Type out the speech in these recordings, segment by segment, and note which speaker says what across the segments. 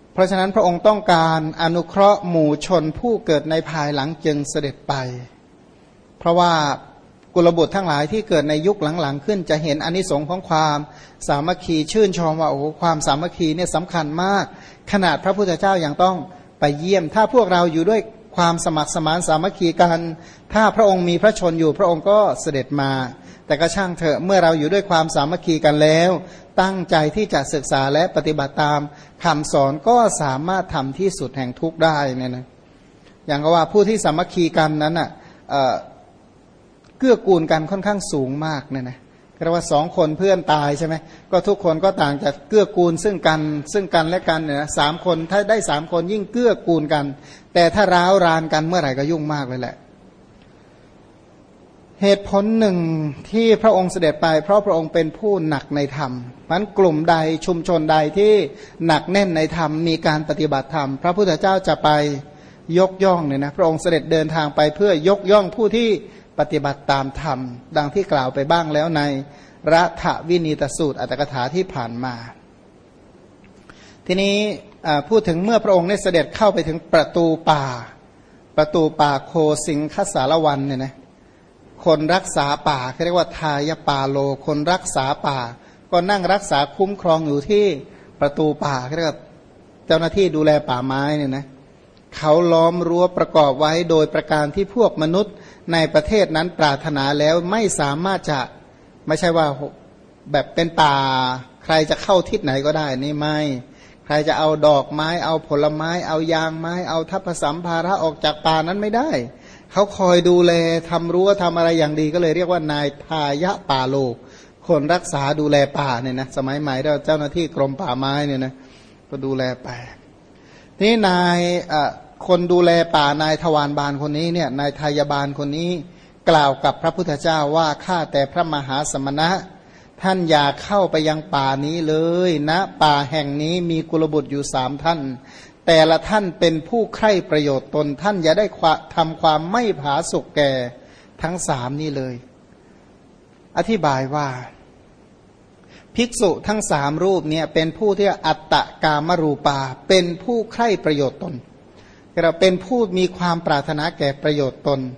Speaker 1: เพราะฉะนั้นพระองค์ต้องการอนุเคราะห์หมู่ชนผู้เกิดในภายหลังจึงเสด็จไปเพราะว่ากุลบุตรทั้งหลายที่เกิดในยุคหลังๆขึ้นจะเห็นอานิสงส์ของความสามัคคีชื่นชมว่าโอ้ความสามัคคีเนี่ยสำคัญมากขนาดพระพุทธเจ้ายังต้องไปเยี่ยมถ้าพวกเราอยู่ด้วยความสมัครสมานสามัคคีกันถ้าพระองค์มีพระชนอยู่พระองค์ก็เสด็จมาแต่ก็ช่างเถอะเมื่อเราอยู่ด้วยความสามัคคีกันแล้วตั้งใจที่จะศึกษาและปฏิบัติตามคำสอนก็สามารถทำที่สุดแห่งทุกข์ได้เนี่ยนะอย่างก็ว่าผู้ที่สามัคคีกันนั้นอ่ะเกื้อกูลกันค่อนข้างสูงมากเนี่ยนะเรียกว่าสองคนเพื่อนตายใช่ไหมก็ทุกคนก็ต่างจะเกื้อกูลซึ่งกันและกันเนี่ยนะสามคนถ้าได้สามคนยิ่งเกื้อกูลกันแต่ถ้าร้าวรานกันเมื่อไหร่ก็ยุ่งมากเลยแหละเหตุผลหนึ่งที่พระองค์เสด็จไปเพราะพระองค์เป็นผู้หนักในธรรมมันกลุ่มใดชุมชนใดที่หนักแน่นในธรรมมีการปฏิบัติธรรมพระพุทธเจ้าจะไปยกย่องเนี่ยนะพระองค์เสด็จเดินทางไปเพื่อยกย่องผู้ที่ปฏิบัติตามธรรมดังที่กล่าวไปบ้างแล้วในรัฐวินีตสูตรอัตถกถาที่ผ่านมาทีนี้พูดถึงเมื่อพระองค์ได้เสด็จเข้าไปถึงประตูป่าโคสิงคสารวันเนี่ยนะคนรักษาป่าเขาเรียกว่าทายปาโลคนรักษาป่าก็นั่งรักษาคุ้มครองอยู่ที่ประตูป่าเขาเรียกว่าเจ้าหน้าที่ดูแลป่าไม้เนี่ยนะเขาล้อมรั้วประกอบไว้โดยประการที่พวกมนุษย์ในประเทศนั้นปรารถนาแล้วไม่สามารถจะไม่ใช่ว่าแบบเป็นป่าใครจะเข้าทิศไหนก็ได้นี่ไม่ใครจะเอาดอกไม้เอาผลไม้เอายางไม้เอาทัพสัมภาระออกจากป่านั้นไม่ได้เขาคอยดูแลทำรั้วทำอะไรอย่างดีก็เลยเรียกว่านายทายะป่าโลกคนรักษาดูแลป่าเนี่ยนะสมัยใหม่เราเจ้าหน้าที่กรมป่าไม้เนี่ยนะก็ดูแลไปนี่นายคนดูแลป่านายทวารบาลคนนี้เนี่ยนายทายบาลคนนี้กล่าวกับพระพุทธเจ้าว่าข้าแต่พระมหาสมณะท่านอย่าเข้าไปยังป่านี้เลยนะป่าแห่งนี้มีกุลบุตรอยู่3ท่านแต่ละท่านเป็นผู้ใคร่ประโยชน์ตนท่านอย่าได้ทำความไม่ผาสุกแก่ทั้ง3นี้เลยอธิบายว่าภิกษุทั้ง3รูปเนี่ยเป็นผู้ที่อัตตกามรูปาเป็นผู้ใคร่ประโยชน์ตนเราเป็นผู้มีความปรารถนาแก่ประโยชน์ตน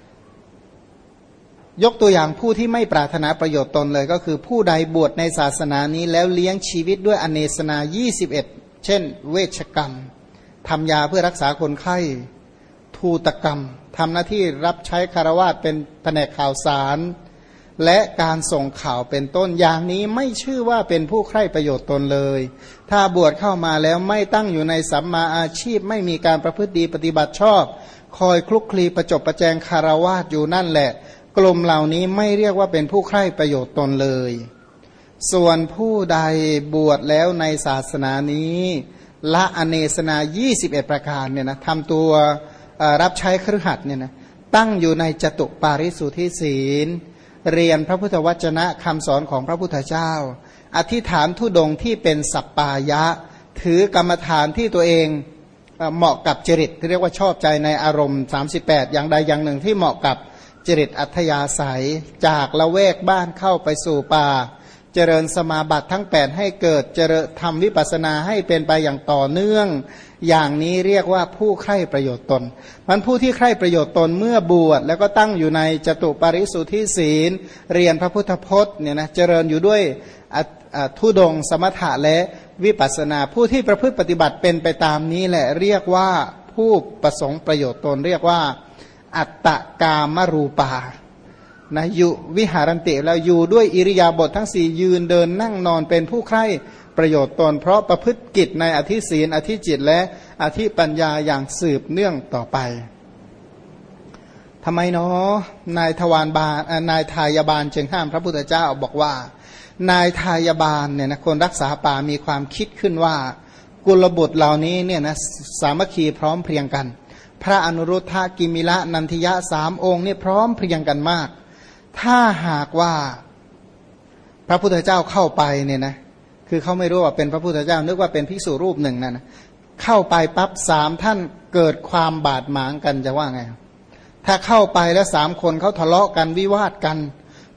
Speaker 1: ยกตัวอย่างผู้ที่ไม่ปรารถนาประโยชน์ตนเลยก็คือผู้ใดบวชในศาสนานี้แล้วเลี้ยงชีวิตด้วยอเนสนา21เช่นเวชกรรมทำยาเพื่อรักษาคนไข้ทูตกรรมทำหน้าที่รับใช้คฤหัสถ์เป็นแผนกข่าวสารและการส่งข่าวเป็นต้นอย่างนี้ไม่ชื่อว่าเป็นผู้ใคร่ประโยชน์ตนเลยถ้าบวชเข้ามาแล้วไม่ตั้งอยู่ในสัมมาอาชีพไม่มีการประพฤติดีปฏิบัติชอบคอยคลุกคลีประจบประแจงคฤหัสถ์อยู่นั่นแหละกลุ่มเหล่านี้ไม่เรียกว่าเป็นผู้ใคร่ประโยชน์ตนเลยส่วนผู้ใดบวชแล้วในศาสนานี้ละอเนสนา21ประการเนี่ยนะทำตัวรับใช้คฤหัสถ์เนี่ยนะตั้งอยู่ในจตุปาริสุทธิศีลเรียนพระพุทธวจนะคำสอนของพระพุทธเจ้าอธิษฐานธุดงค์ที่เป็นสัปปายะถือกรรมฐานที่ตัวเองเหมาะกับจริตที่เรียกว่าชอบใจในอารมณ์38อย่างใดอย่างหนึ่งที่เหมาะกับจริตอัธยาศัยจากละแวกบ้านเข้าไปสู่ป่าเจริญสมาบัติทั้ง8ให้เกิดเจริญทำวิปัสสนาให้เป็นไปอย่างต่อเนื่องอย่างนี้เรียกว่าผู้ใคร่ประโยชน์ตนมันผู้ที่ใคร่ประโยชน์ตนเมื่อบวชแล้วก็ตั้งอยู่ในจตุปาริสุทธิศีลเรียนพระพุทธพจน์เนี่ยนะเจริญอยู่ด้วยธุดงค์สมถะและวิปัสสนาผู้ที่ประพฤติปฏิบัติเป็นไปตามนี้แหละเรียกว่าผู้ประสงค์ประโยชน์ตนเรียกว่าอัตตกามรูปานะอยู่วิหารันติแล้วอยู่ด้วยอิริยาบถทั้ง4ยืนเดินนั่งนอนเป็นผู้ใคร่ประโยชน์ตนเพราะประพฤติกิจในอธิศีลอธิจิตและอธิปัญญาอย่างสืบเนื่องต่อไปทำไมเนาะนายทายบาลจึงห้ามพระพุทธเจ้าบอกว่านายทายบาลเนี่ยนะคนรักษาป่ามีความคิดขึ้นว่ากุลบุตรเหล่านี้เนี่ยนะสามัคคีพร้อมเพรียงกันพระอนุรุทธะกิมิละนันทิยะ3องค์นี่พร้อมเพรียงกันมากถ้าหากว่าพระพุทธเจ้าเข้าไปเนี่ยนะคือเขาไม่รู้ว่าเป็นพระพุทธเจ้านึกว่าเป็นภิกษุรูปหนึ่งนั่นนะเข้าไปปั๊บ3ท่านเกิดความบาดหมางกันจะว่าไงถ้าเข้าไปแล้ว3คนเขาทะเลาะกันวิวาทกันพ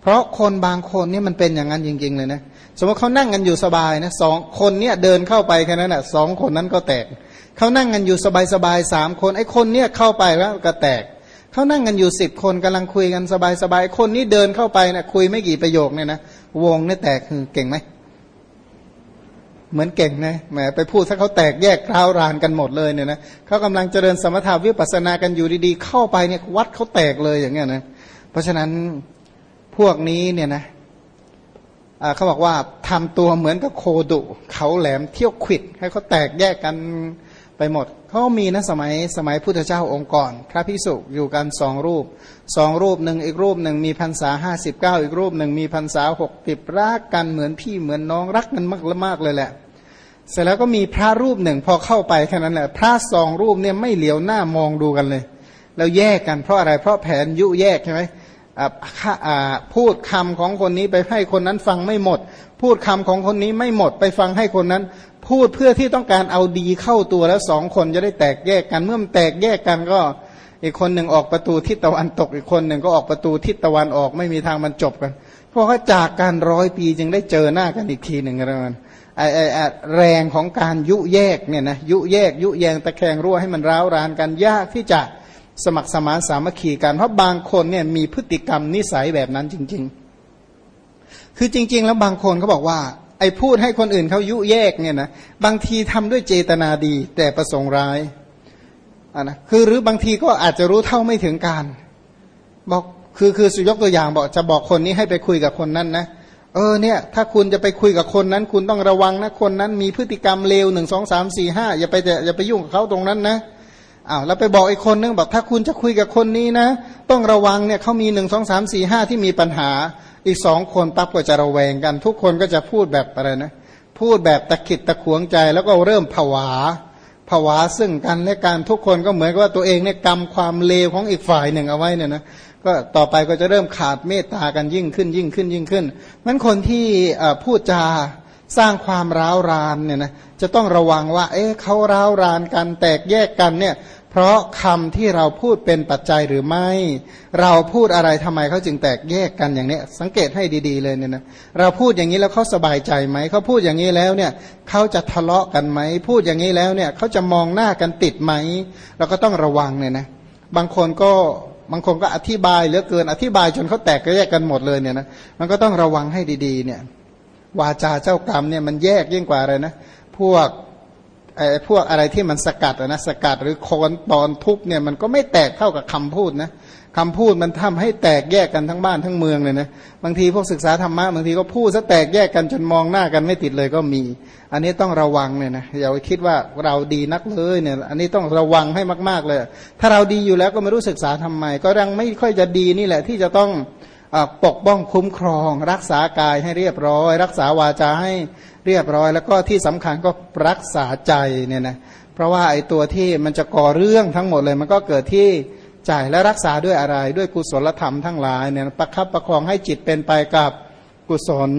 Speaker 1: เพราะคนบางคนนี่มันเป็นอย่างนั้นจริงๆเลยนะสมมติเขานั่งกันอยู่สบายนะ2 คนเนี่ยเดินเข้าไปแค่นั้นแหละ2 คนนั้นก็แตกเขานั่งกันอยู่สบายๆ3 คนไอ้คนเนี่ยเข้าไปแล้วก็แตกเขานั่งกันอยู่10 คนกำลังคุยกันสบายๆคนนี้เดินเข้าไปนะคุยไม่กี่ประโยคเนี่ยนะวงเนี่ยแตกคือเก่งไหมเหมือนเก่งนะแหมไปพูดถ้าเขาแตกแยกร้าวรานกันหมดเลยเนี่ยนะเขากำลังเจริญสมถะวิปัสสนากันอยู่ดีๆเข้าไปเนี่ยวัดเขาแตกเลยอย่างเงี้ยนะเพราะฉะนั้นพวกนี้เนี่ยนะเขาบอกว่าทำตัวเหมือนกับโคดุเขาแหลมเที่ยวขวิดให้เขาแตกแยกกันไปหมดเขามีนะสมัยพุทธเจ้าองค์ก่อนพระภิกษุอยู่กัน2 รูปหนึ่งอีกรูปหนึ่งมีพรรษา59อีกรูปหนึ่งมีพรรษา60รักกันเหมือนพี่เหมือนน้องรักกันมากเลยแหละเสร็จแล้วก็มีพระรูปหนึ่งพอเข้าไปแค่นั้นแหละพระ2 รูปเนี่ยไม่เหลียวหน้ามองดูกันเลยแล้วแยกกันเพราะอะไรเพราะแผนยุแยกใช่ไหมพูดคำของคนนี้ไปให้คนนั้นฟังไม่หมดพูดคำของคนนี้ไม่หมดไปฟังให้คนนั้นพูดเพื่อที่ต้องการเอาดีเข้าตัวแล้ว2 คนจะได้แตกแยกกันเมื่อมันแตกแยกกันก็อีกคนหนึ่งออกประตูทิศตะวันตกอีกคนหนึ่งก็ออกประตูทิศตะวันออกไม่มีทางมันจบกันเพราะว่าจากการ100 ปีจึงได้เจอหน้ากันอีกทีหนึ่งอะไรมันแรงของการยุแยกเนี่ยนะยุแยงตะแคงรั่วให้มันร้าวรานกันยากที่จะสมัครสมานสามัคคีกันเพราะบางคนเนี่ยมีพฤติกรรมนิสัยแบบนั้นจริงๆคือจริงๆแล้วบางคนเขาบอกว่าไอ้พูดให้คนอื่นเขายุแยกเนี่ยนะบางทีทำด้วยเจตนาดีแต่ประสงค์ร้ายนะคือหรือบางทีก็อาจจะรู้เท่าไม่ถึงการบอกคือสุยกตัวอย่างบอกจะบอกคนนี้ให้ไปคุยกับคนนั้นนะเนี่ยถ้าคุณจะไปคุยกับคนนั้นคุณต้องระวังนะคนนั้นมีพฤติกรรมเลว1 2 3 4 5อย่าไปยุ่งกับเขาตรงนั้นนะแล้วไปบอกอีกคนนึงบอกถ้าคุณจะคุยกับคนนี้นะต้องระวังเนี่ยเขามี1 2 3 4 5ที่มีปัญหาอีก2 คนปั๊บก็จะระแวงกันทุกคนก็จะพูดแบบอะไรนะพูดแบบตะขิดตะขวงใจแล้วก็เริ่มผวาซึ่งกันและกันทุกคนก็เหมือนกับว่าตัวเองเนี่ยกำความเลวของอีกฝ่ายหนึ่งเอาไว้เนี่ยนะก็ต่อไปก็จะเริ่มขาดเมตตากันยิ่งขึ้นนั้นคนที่พูดจาสร้างความร้าวรานเนี่ยนะจะต้องระวังว่าเขาร้าวรานกันแตกแยกกันเนี่ยเพราะคำที่เราพูดเป็นปัจจัยหรือไม่เราพูดอะไรทำไมเขาจึงแตกแยกกันอย่างนี้สังเกตให้ดีๆเลยเนี่ยนะเราพูดอย่างนี้แล้วเขาสบายใจไหมเขาพูดอย่างนี้แล้วเนี่ยเขาจะทะเลาะกันไหมพูดอย่างนี้แล้วเนี่ยเขาจะมองหน้ากันติดไหมเราก็ต้องระวังเนี่ยนะบางคนก็อธิบายเหลือเกินอธิบายจนเขาแตกแยกกันหมดเลยเนี่ยนะมันก็ต้องระวังให้ดีๆเนี่ยวาจาเจ้ากรรมเนี่ยมันแยกยิ่งกว่าอะไรนะพวกอะไรที่มันสกัดนะสกัดหรือโคนตอนทุบเนี่ยมันก็ไม่แตกเท่ากับคำพูดนะคำพูดมันทำให้แตกแยกกันทั้งบ้านทั้งเมืองเลยนะบางทีพวกศึกษาธรรมะบางทีก็พูดซะแตกแยกกันจนมองหน้ากันไม่ติดเลยก็มีอันนี้ต้องระวังเนี่ยนะอย่าไปคิดว่าเราดีนักเลยเนี่ยอันนี้ต้องระวังให้มากๆเลยถ้าเราดีอยู่แล้วก็ไม่รู้ศึกษาทำไมก็ยังไม่ค่อยจะดีนี่แหละที่จะต้องปกป้องคุ้มครองรักษากายให้เรียบร้อยรักษาวาจาให้เรียบร้อยแล้วก็ที่สำคัญก็รักษาใจเนี่ยนะเพราะว่าไอ้ตัวที่มันจะก่อเรื่องทั้งหมดเลยมันก็เกิดที่ใจและรักษาด้วยอะไรด้วยกุศลธรรมทั้งหลายเนี่ยประคับประคองให้จิตเป็นไปกับกุศล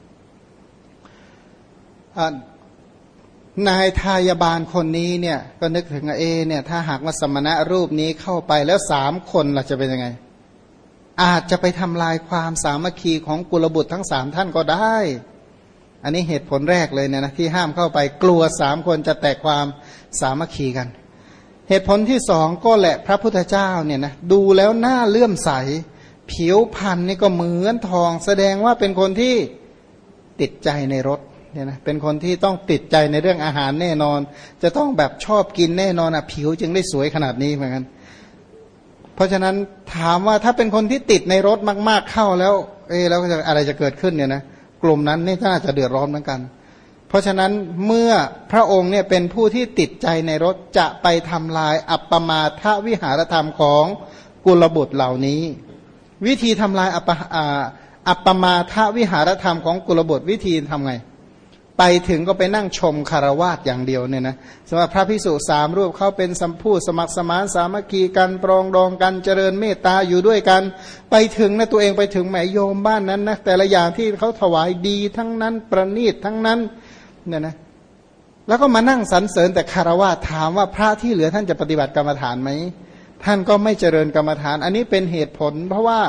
Speaker 1: นายทายบาลคนนี้เนี่ยก็นึกถึงเนี่ยถ้าหากว่าสมณะรูปนี้เข้าไปแล้ว3 คนล่ะจะเป็นยังไงอาจจะไปทำลายความสามัคคีของกุลบุตรทั้ง3 ท่านก็ได้อันนี้เหตุผลแรกเลยเนี่ยนะที่ห้ามเข้าไปกลัว3 คนจะแตกความสามัคคีกันเหตุผลที่2ก็แหละพระพุทธเจ้าเนี่ยนะดูแล้วหน้าเลื่อมใสผิวพรรณนี่ก็เหมือนทองแสดงว่าเป็นคนที่ติดใจในรสเนี่ยนะเป็นคนที่ต้องติดใจในเรื่องอาหารแน่นอนจะต้องแบบชอบกินแน่นอนผิวจึงได้สวยขนาดนี้เหมือนกันเพราะฉะนั้นถามว่าถ้าเป็นคนที่ติดในรสมากๆเข้าแล้วแล้วอะไรจะเกิดขึ้นเนี่ยนะกลุ่มนั้นนี่น่าจะเดือดร้อนเหมือนกันเพราะฉะนั้นเมื่อพระองค์เนี่ยเป็นผู้ที่ติดใจในรสจะไปทำลายอัปปมาทวิหารธรรมของกุลบุตรเหล่านี้วิธีทำลายอัปปมาทวิหารธรรมของกุลบุตรวิธีทำไงไปถึงก็ไปนั่งชมคารวาสอย่างเดียวเนี่ยนะสำหรับพระภิกษุ3 รูปเขาเป็นสัมพูสมัครสมานสามัคคีกันปรองดองกันเจริญเมตตาอยู่ด้วยกันไปถึงนะตัวเองไปถึงแหมโยมบ้านนั้นนะแต่ละอย่างที่เขาถวายดีทั้งนั้นประณีตทั้งนั้นเนี่ยนะแล้วก็มานั่งสรรเสริญแต่คารวะถามว่าพระที่เหลือท่านจะปฏิบัติกรรมฐานไหมท่านก็ไม่เจริญกรรมฐานอันนี้เป็นเหตุผลเพราะว่า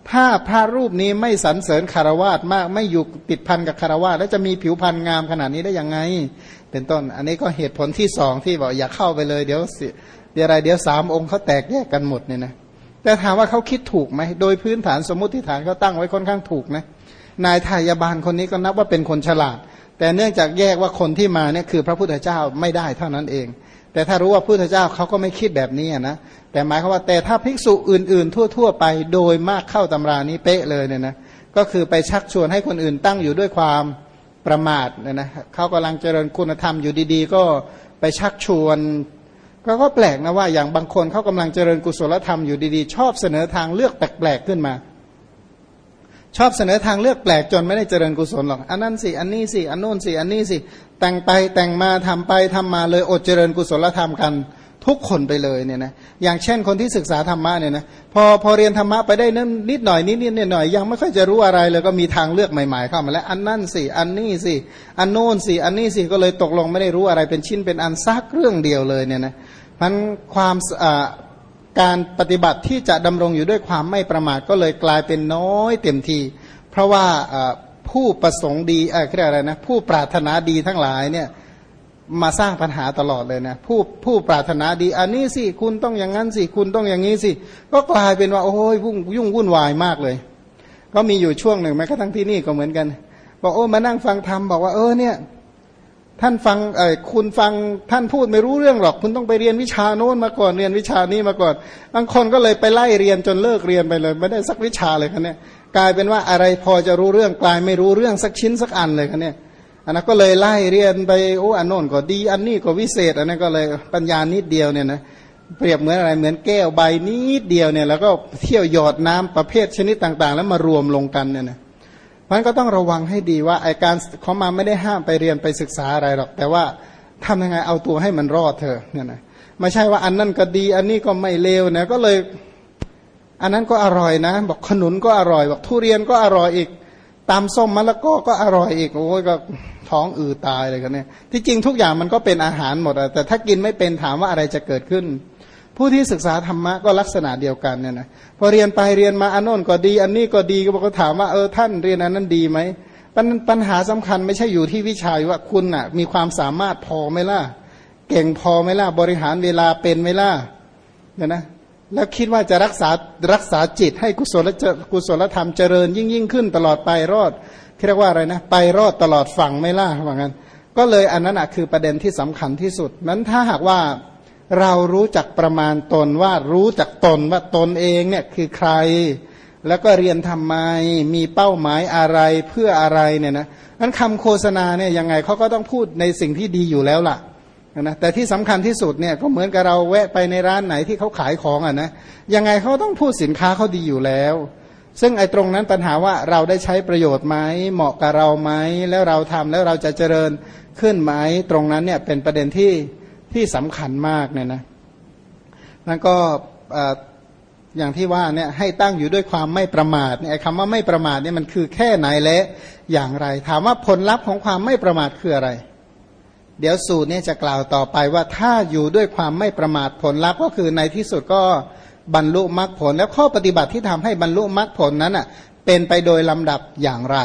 Speaker 1: ถ้าพระรูปนี้ไม่สรรเสริญคารวาสมากไม่อยู่ติดพันกับคารวาสแล้วจะมีผิวพรรณงามขนาดนี้ได้ยังไงเป็นต้นอันนี้ก็เหตุผลที่สองที่บอกอย่าเข้าไปเลยเดี๋ยวสามองค์เขาแตกแยกกันหมดเนี่ยนะแต่ถามว่าเขาคิดถูกไหมโดยพื้นฐานสมมติฐานเขาตั้งไว้ค่อนข้างถูกนะนายทายาบาลคนนี้ก็นับว่าเป็นคนฉลาดแต่เนื่องจากแยกว่าคนที่มาเนี่ยคือพระพุทธเจ้าไม่ได้เท่านั้นเองแต่ถ้ารู้ว่าพุทธเจ้าเขาก็ไม่คิดแบบนี้นะแต่หมายความว่าแต่ถ้าภิกษุอื่นๆทั่วๆไปโดยมากเข้าตำรานี้เป๊ะเลยเนี่ยนะก็คือไปชักชวนให้คนอื่นตั้งอยู่ด้วยความประมาทเนี่ยนะเขากำลังเจริญคุณธรรมอยู่ดีๆก็ไปชักชวนก็แปลกนะว่าอย่างบางคนเขากำลังเจริญกุศลธรรมอยู่ดีๆชอบเสนอทางเลือกแปลกๆขึ้นมาชอบเสนอทางเลือกแปลกจนไม่ได้เจริญกุศลหรอกอันนั้นสิอันนี้สิอันโน้นสิอันนี้สิแต่งไปแต่งมาทำไปทำมาเลยอดเจริญกุศลธรรมกันทุกคนไปเลยเนี่ยนะอย่างเช่นคนที่ศึกษาธรรมะเนี่ยนะพอเรียนธรรมะไปได้นิดหน่อยหน่อยยังไม่ค่อยจะรู้อะไรเลยก็มีทางเลือกใหม่ๆเข้ามาแล้วอันนั่นสิอันนี้สิอันโน้นสิอันนี้สิก็เลยตกลงไม่ได้รู้อะไรเป็นชิ้นเป็นอันซักเรื่องเดียวเลยเนี่ยนะมันความการปฏิบัติที่จะดำรงอยู่ด้วยความไม่ประมาทก็เลยกลายเป็นน้อยเต็มทีเพราะว่าผู้ประสงค์ดีเรียกอะไรนะผู้ปรารถนาดีทั้งหลายเนี่ยมาสร้างปัญหาตลอดเลยนะผู้ปรารถนาดีอันนี้สิคุณต้องอย่างนั้นสิคุณต้องอย่างนี้สิก็กลายเป็นว่าโอ้ยยุ่งวุ่นวายมากเลยก็มีอยู่ช่วงหนึ่งแม้กระทั่งที่นี่ก็เหมือนกันบอกโอ้มานั่งฟังธรรมบอกว่าเนี่ยท่านฟังคุณฟังท่านพูดไม่รู้เรื่องหรอกคุณต้องไปเรียนวิชาโน้นมาก่อนเรียนวิชานี้มาก่อนบางคนก็เลยไปไล่เรียนจนเลิกเรียนไปเลยไม่ได้สักวิชาเลยครับเนี่ยกลายเป็นว่าอะไรพอจะรู้เรื่องกลายไม่รู้เรื่องสักชิ้นสักอันเลยครับเนี่ยอันนั้นก็เลยไล่เรียนไปโอ้อันโน้นก็ดีอันนี้ก็วิเศษอันนั้นก็เลยปัญญานิดเดียวเนี่ยนะเปรียบเหมือนอะไรเหมือนแก้วใบนิดเดียวเนี่ยแล้วก็เที่ยวหยอดน้ำประเภทชนิดต่างๆแล้วมารวมลงกันเนี่ยนะมันก็ต้องระวังให้ดีว่าไอการเขามาไม่ได้ห้ามไปเรียนไปศึกษาอะไรหรอกแต่ว่าทำยังไงเอาตัวให้มันรอดเถอะเนี่ยนะไม่ใช่ว่าอันนั้นก็ดีอันนี้ก็ไม่เลวนะก็เลยอันนั้นก็อร่อยนะบอกขนุนก็อร่อยบอกทุเรียนก็อร่อยอีกตำส้มมะละกอก็อร่อยอีกโอ้ยก็ท้องอืดตายเลยกันเนี่ยที่จริงทุกอย่างมันก็เป็นอาหารหมดแต่ถ้ากินไม่เป็นถามว่าอะไรจะเกิดขึ้นผู้ที่ศึกษาธรรมะก็ลักษณะเดียวกันเนี่ยนะพอเรียนไปเรียนมาอันโน้นก็ดีอันนี้ก็ดีก็บอกก็ถามว่าท่านเรียนอันนั้นดีไหมปัญหาสำคัญไม่ใช่อยู่ที่วิชาว่าคุณน่ะมีความสามารถพอไหมล่ะเก่งพอไหมล่ะบริหารเวลาเป็นไหมล่ะเนี่ยนะแล้วคิดว่าจะรักษาจิตให้กุศลธรรมเจริญยิ่งขึ้นตลอดไปรอดเรียกว่าอะไรนะไปรอดตลอดฝั่งไหมล่ะว่างั้นก็เลยอันนั้นคือประเด็นที่สำคัญที่สุดนั้นถ้าหากว่าเรารู้จักประมาณตนว่ารู้จักตนว่าตนเองเนี่ยคือใครแล้วก็เรียนทำไมมีเป้าหมายอะไรเพื่ออะไรเนี่ยนะนั้นคำโฆษณาเนี่ยยังไงเขาก็ต้องพูดในสิ่งที่ดีอยู่แล้วล่ะนะแต่ที่สำคัญที่สุดเนี่ยก็เหมือนกับเราแวะไปในร้านไหนที่เขาขายของนะยังไงเขาต้องพูดสินค้าเขาดีอยู่แล้วซึ่งไอ้ตรงนั้นปัญหาว่าเราได้ใช้ประโยชน์ไหมเหมาะกับเราไหมแล้วเราทำแล้วเราจะเจริญขึ้นไหมตรงนั้นเนี่ยเป็นประเด็นที่สำคัญมากเนี่ยนะนั่นก็อย่างที่ว่าเนี่ยให้ตั้งอยู่ด้วยความไม่ประมาทเนี่ยคำว่าไม่ประมาทเนี่ยมันคือแค่ไหนและอย่างไรถามว่าผลลัพธ์ของความไม่ประมาทคืออะไรเดี๋ยวสูตรนี้จะกล่าวต่อไปว่าถ้าอยู่ด้วยความไม่ประมาทผลลัพธ์ก็คือในที่สุดก็บรรลุมรรคผลแล้วข้อปฏิบัติที่ทำให้บรรลุมรรคผลนั้นเป็นไปโดยลำดับอย่างไร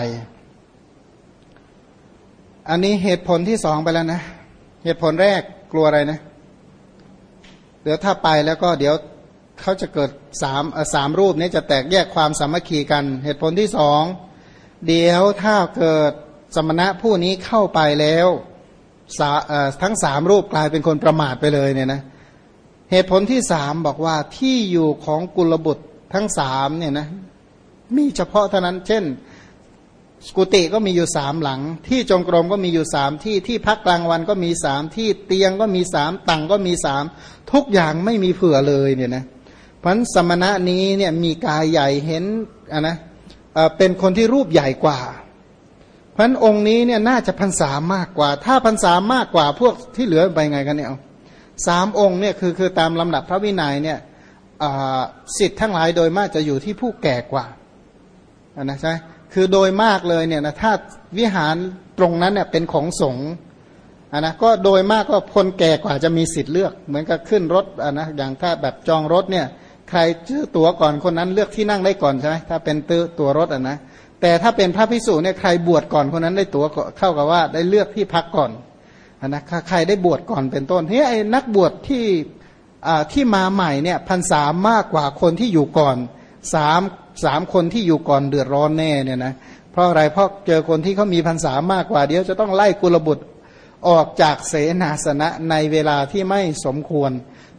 Speaker 1: อันนี้เหตุผลที่สองไปแล้วนะเหตุผลแรกกลัวอะไรนะเดี๋ยวถ้าไปแล้วก็เดี๋ยวเขาจะเกิดสามรูปนี้จะแตกแยกความสามัคคีกันเหตุผลที่สองเดี๋ยวถ้าเกิดสมณะผู้นี้เข้าไปแล้วทั้งสามรูปกลายเป็นคนประมาทไปเลยเนี่ยนะเหตุผลที่สามบอกว่าที่อยู่ของกุลบุตรทั้งสามเนี่ยนะมีเฉพาะเท่านั้นเช่นกุฏิก็มีอยู่สามหลังที่จงกรมก็มีอยู่สามที่พักกลางวันก็มีสามที่เตียงก็มีสามตังก็มีสามทุกอย่างไม่มีเผื่อเลยเนี่ยนะเพราะสมณะนี้เนี่ยมีกายใหญ่เห็นเป็นคนที่รูปใหญ่กว่าเพราะองค์นี้เนี่ยน่าจะพรรษามากกว่าถ้าพรรษามากกว่าพวกที่เหลือไปไงกันเนี่ยสามองค์เนี่ยคือตามลำดับพระวินัยเนี่ยสิทธิ์ทั้งหลายโดยมากจะอยู่ที่ผู้แก่กว่านะใช่คือโดยมากเลยเนี่ยนะถ้าวิหารตรงนั้นเนี่ยเป็นของสงฆ์นะก็โดยมากก็คนแก่กว่าจะมีสิทธิ์เลือกเหมือนกับขึ้นรถนะอย่างถ้าแบบจองรถเนี่ยใครซื้อตั๋วก่อนคนนั้นเลือกที่นั่งได้ก่อนใช่ไหมถ้าเป็นตั๋วรถอ่ะนะแต่ถ้าเป็นพระภิกษุเนี่ยใครบวชก่อนคนนั้นได้ตั๋วเข้ากับว่าได้เลือกที่พักก่อนนะใครได้บวชก่อนเป็นต้นเฮ้ยไอ้นักบวชที่มาใหม่เนี่ยพรรษามากกว่าคนที่อยู่ก่อนสามคนที่อยู่ก่อนเดือดร้อนแน่เนี่ยนะเพราะอะไรเพราะเจอคนที่เขามีพรรษามากกว่าเดี๋ยวจะต้องไล่กุลบุตรออกจากเสนาสนะในเวลาที่ไม่สมควร